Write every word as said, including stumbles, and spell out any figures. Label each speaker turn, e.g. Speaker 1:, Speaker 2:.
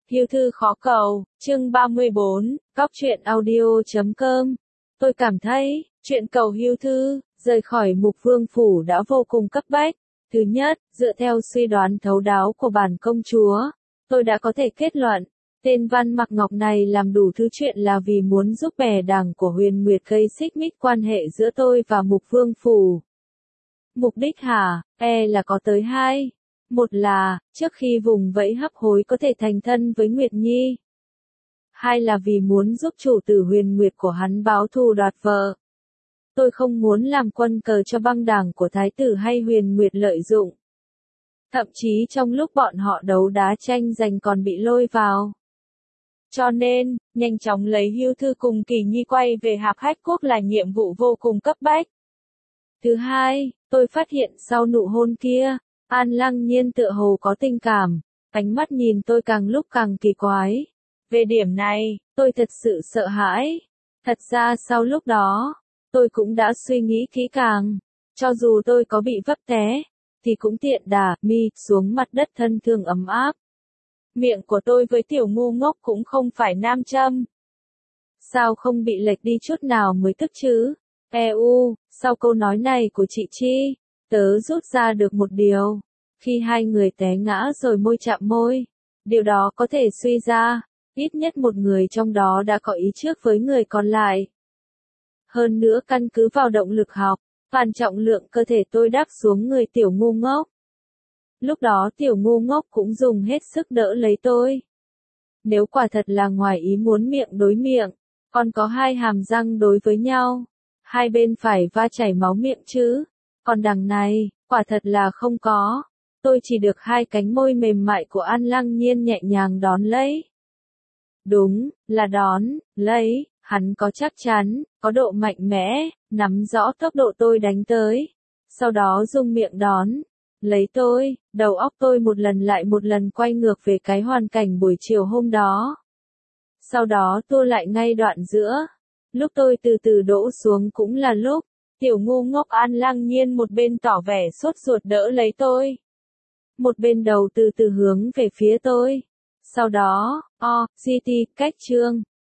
Speaker 1: Hưu thư khó cầu, chương ba mươi bốn, góc truyện audio chấm com. Tôi cảm thấy, chuyện cầu hưu thư, rời khỏi mục vương phủ đã vô cùng cấp bách. Thứ nhất, dựa theo suy đoán thấu đáo của bản công chúa, tôi đã có thể kết luận, tên Văn Mặc Ngọc này làm đủ thứ chuyện là vì muốn giúp bè đảng của Huyền Nguyệt gây xích mích quan hệ giữa tôi và mục vương phủ. Mục đích hả, e là có tới hai. Một là, trước khi vùng vẫy hấp hối có thể thành thân với Nguyệt Nhi. Hai là vì muốn giúp chủ tử Huyền Nguyệt của hắn báo thù đoạt vợ. Tôi không muốn làm quân cờ cho băng đảng của Thái tử hay Huyền Nguyệt lợi dụng. Thậm chí trong lúc bọn họ đấu đá tranh giành còn bị lôi vào. Cho nên, nhanh chóng lấy hưu thư cùng Kỳ Nhi quay về Hạp Hách Quốc là nhiệm vụ vô cùng cấp bách. Thứ hai, tôi phát hiện sau nụ hôn kia, An Lăng Nhiên tựa hồ có tình cảm, ánh mắt nhìn tôi càng lúc càng kỳ quái. Về điểm này, tôi thật sự sợ hãi. Thật ra sau lúc đó, tôi cũng đã suy nghĩ kỹ càng. Cho dù tôi có bị vấp té, thì cũng tiện đà mi xuống mặt đất thân thương ấm áp. Miệng của tôi với tiểu ngu ngốc cũng không phải nam châm. Sao không bị lệch đi chút nào mới tức chứ? e u, sau câu nói này của chị Chi, tớ rút ra được một điều. Khi hai người té ngã rồi môi chạm môi, điều đó có thể suy ra, ít nhất một người trong đó đã có ý trước với người còn lại. Hơn nữa căn cứ vào động lực học, phản trọng lượng cơ thể tôi đáp xuống người tiểu ngu ngốc. Lúc đó tiểu ngu ngốc cũng dùng hết sức đỡ lấy tôi. Nếu quả thật là ngoài ý muốn miệng đối miệng, còn có hai hàm răng đối với nhau, hai bên phải va chảy máu miệng chứ. Còn đằng này, quả thật là không có. Tôi chỉ được hai cánh môi mềm mại của An Lăng Nhiên nhẹ nhàng đón lấy. Đúng, là đón, lấy, hắn có chắc chắn, có độ mạnh mẽ, nắm rõ tốc độ tôi đánh tới. Sau đó dùng miệng đón, lấy tôi, đầu óc tôi một lần lại một lần quay ngược về cái hoàn cảnh buổi chiều hôm đó. Sau đó tua lại ngay đoạn giữa. Lúc tôi từ từ đổ xuống cũng là lúc, tiểu ngu ngốc An Lăng Nhiên một bên tỏ vẻ sốt ruột đỡ lấy tôi. Một bên đầu từ từ hướng về phía tôi. Sau đó, o, gt, cách chương.